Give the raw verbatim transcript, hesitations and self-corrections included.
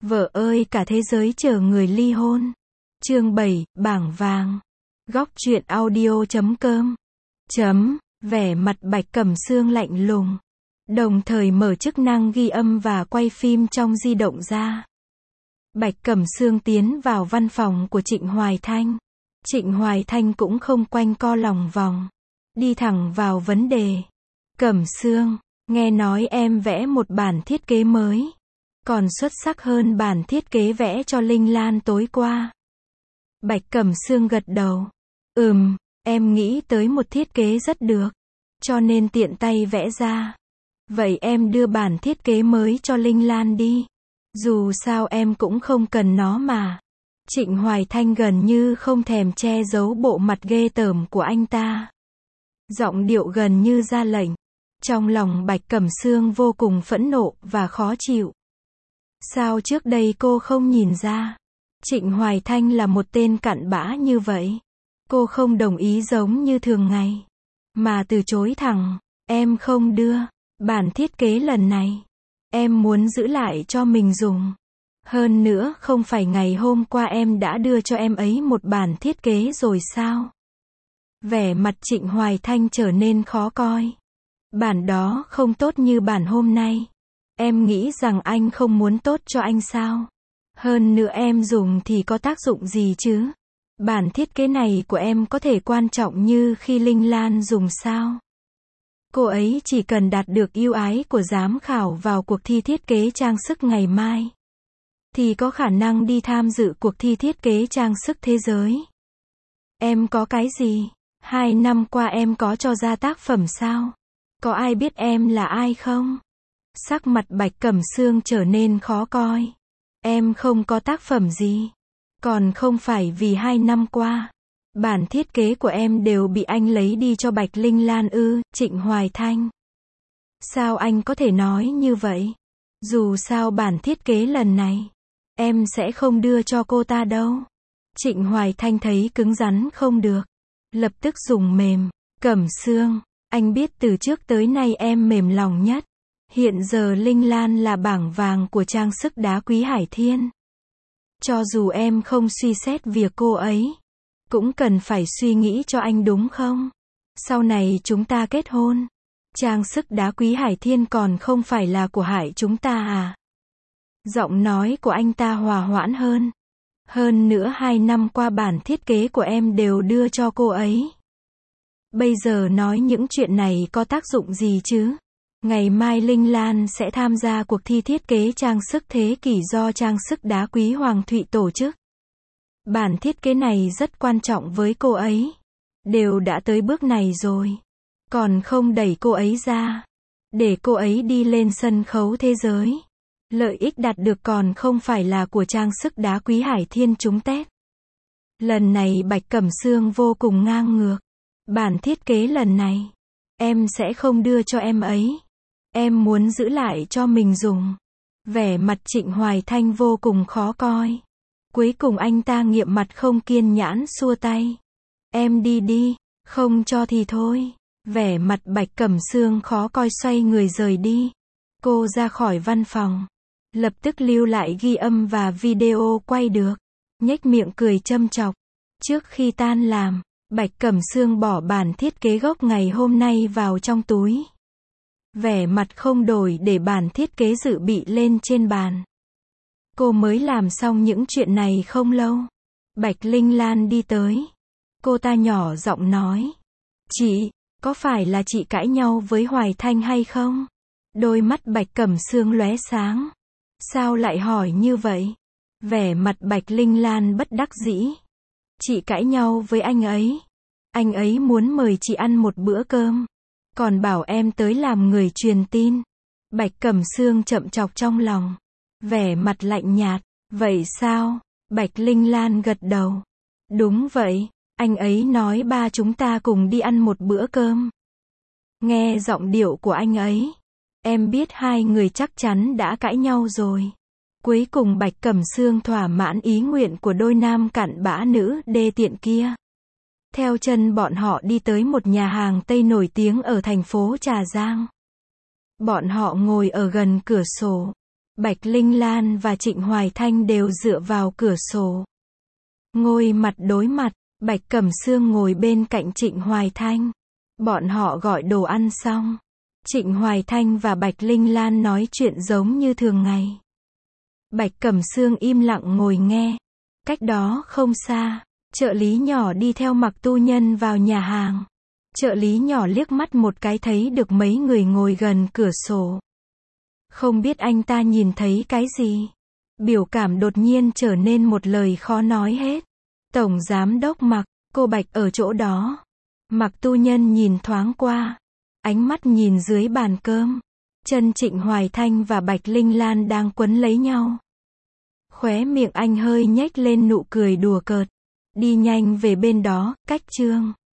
Vợ ơi cả thế giới chờ người ly hôn. Chương bảy, bảng vàng. Góc truyện audio chấm com. Chấm, vẻ mặt Bạch Cẩm Sương lạnh lùng. Đồng thời mở chức năng ghi âm và quay phim trong di động ra. Bạch Cẩm Sương tiến vào văn phòng của Trịnh Hoài Thanh. Trịnh Hoài Thanh cũng không quanh co lòng vòng. Đi thẳng vào vấn đề. Cẩm Sương, nghe nói em vẽ một bản thiết kế mới. Còn xuất sắc hơn bản thiết kế vẽ cho Linh Lan tối qua. Bạch Cẩm Sương gật đầu. Ừm, em nghĩ tới một thiết kế rất được. Cho nên tiện tay vẽ ra. Vậy em đưa bản thiết kế mới cho Linh Lan đi. Dù sao em cũng không cần nó mà. Trịnh Hoài Thanh gần như không thèm che giấu bộ mặt ghê tởm của anh ta. Giọng điệu gần như ra lệnh. Trong lòng Bạch Cẩm Sương vô cùng phẫn nộ và khó chịu. Sao trước đây cô không nhìn ra? Trịnh Hoài Thanh là một tên cặn bã như vậy. Cô không đồng ý giống như thường ngày. Mà từ chối thẳng. Em không đưa. Bản thiết kế lần này. Em muốn giữ lại cho mình dùng. Hơn nữa không phải ngày hôm qua em đã đưa cho em ấy một bản thiết kế rồi sao? Vẻ mặt Trịnh Hoài Thanh trở nên khó coi. Bản đó không tốt như bản hôm nay. Em nghĩ rằng anh không muốn tốt cho anh sao? Hơn nữa em dùng thì có tác dụng gì chứ? Bản thiết kế này của em có thể quan trọng như khi Linh Lan dùng sao? Cô ấy chỉ cần đạt được ưu ái của giám khảo vào cuộc thi thiết kế trang sức ngày mai. Thì có khả năng đi tham dự cuộc thi thiết kế trang sức thế giới. Em có cái gì? Hai năm qua em có cho ra tác phẩm sao? Có ai biết em là ai không? Sắc mặt Bạch Cẩm Sương trở nên khó coi. Em không có tác phẩm gì. Còn không phải vì hai năm qua. Bản thiết kế của em đều bị anh lấy đi cho Bạch Linh Lan ư, Trịnh Hoài Thanh. Sao anh có thể nói như vậy? Dù sao bản thiết kế lần này. Em sẽ không đưa cho cô ta đâu. Trịnh Hoài Thanh thấy cứng rắn không được. Lập tức dùng mềm. Cẩm Sương, anh biết từ trước tới nay em mềm lòng nhất. Hiện giờ Linh Lan là bảng vàng của trang sức đá quý Hải Thiên. Cho dù em không suy xét việc cô ấy, cũng cần phải suy nghĩ cho anh đúng không? Sau này chúng ta kết hôn. Trang sức đá quý Hải Thiên còn không phải là của Hải chúng ta à? Giọng nói của anh ta hòa hoãn hơn. Hơn nữa hai năm qua bản thiết kế của em đều đưa cho cô ấy. Bây giờ nói những chuyện này có tác dụng gì chứ? Ngày mai Linh Lan sẽ tham gia cuộc thi thiết kế trang sức thế kỷ do trang sức đá quý Hoàng Thụy tổ chức. Bản thiết kế này rất quan trọng với cô ấy. Đều đã tới bước này rồi. Còn không đẩy cô ấy ra. Để cô ấy đi lên sân khấu thế giới. Lợi ích đạt được còn không phải là của trang sức đá quý Hải Thiên chúng tét. Lần này Bạch Cẩm Sương vô cùng ngang ngược. Bản thiết kế lần này. Em sẽ không đưa cho em ấy. Em muốn giữ lại cho mình dùng. Vẻ mặt Trịnh Hoài Thanh vô cùng khó coi. Cuối cùng anh ta nghiệm mặt không kiên nhãn xua tay. Em đi đi, không cho thì thôi. Vẻ mặt Bạch Cẩm Sương khó coi xoay người rời đi. Cô ra khỏi văn phòng. Lập tức lưu lại ghi âm và video quay được. Nhếch miệng cười châm chọc. Trước khi tan làm, Bạch Cẩm Sương bỏ bản thiết kế gốc ngày hôm nay vào trong túi. Vẻ mặt không đổi để bản thiết kế dự bị lên trên bàn. Cô mới làm xong những chuyện này không lâu. Bạch Linh Lan đi tới. Cô ta nhỏ giọng nói. Chị, có phải là chị cãi nhau với Hoài Thanh hay không? Đôi mắt Bạch Cẩm Sương lóe sáng. Sao lại hỏi như vậy? Vẻ mặt Bạch Linh Lan bất đắc dĩ. Chị cãi nhau với anh ấy. Anh ấy muốn mời chị ăn một bữa cơm. Còn bảo em tới làm người truyền tin. Bạch Cẩm Sương chậm chọc trong lòng. Vẻ mặt lạnh nhạt. Vậy sao? Bạch Linh Lan gật đầu. Đúng vậy. Anh ấy nói ba chúng ta cùng đi ăn một bữa cơm. Nghe giọng điệu của anh ấy. Em biết hai người chắc chắn đã cãi nhau rồi. Cuối cùng Bạch Cẩm Sương thỏa mãn ý nguyện của đôi nam cặn bã nữ đê tiện kia. Theo chân bọn họ đi tới một nhà hàng Tây nổi tiếng ở thành phố Trà Giang. Bọn họ ngồi ở gần cửa sổ. Bạch Linh Lan và Trịnh Hoài Thanh đều dựa vào cửa sổ. Ngồi mặt đối mặt, Bạch Cẩm Sương ngồi bên cạnh Trịnh Hoài Thanh. Bọn họ gọi đồ ăn xong. Trịnh Hoài Thanh và Bạch Linh Lan nói chuyện giống như thường ngày. Bạch Cẩm Sương im lặng ngồi nghe. Cách đó không xa, trợ lý nhỏ đi theo Mạc Tu Nhân vào nhà hàng. Trợ lý nhỏ liếc mắt một cái thấy được mấy người ngồi gần cửa sổ. Không biết anh ta nhìn thấy cái gì. Biểu cảm đột nhiên trở nên một lời khó nói hết. Tổng giám đốc Mạc, cô Bạch ở chỗ đó. Mạc Tu Nhân nhìn thoáng qua. Ánh mắt nhìn dưới bàn cơm. Chân Trịnh Hoài Thanh và Bạch Linh Lan đang quấn lấy nhau. Khóe miệng anh hơi nhếch lên nụ cười đùa cợt. Đi nhanh về bên đó, cách Trương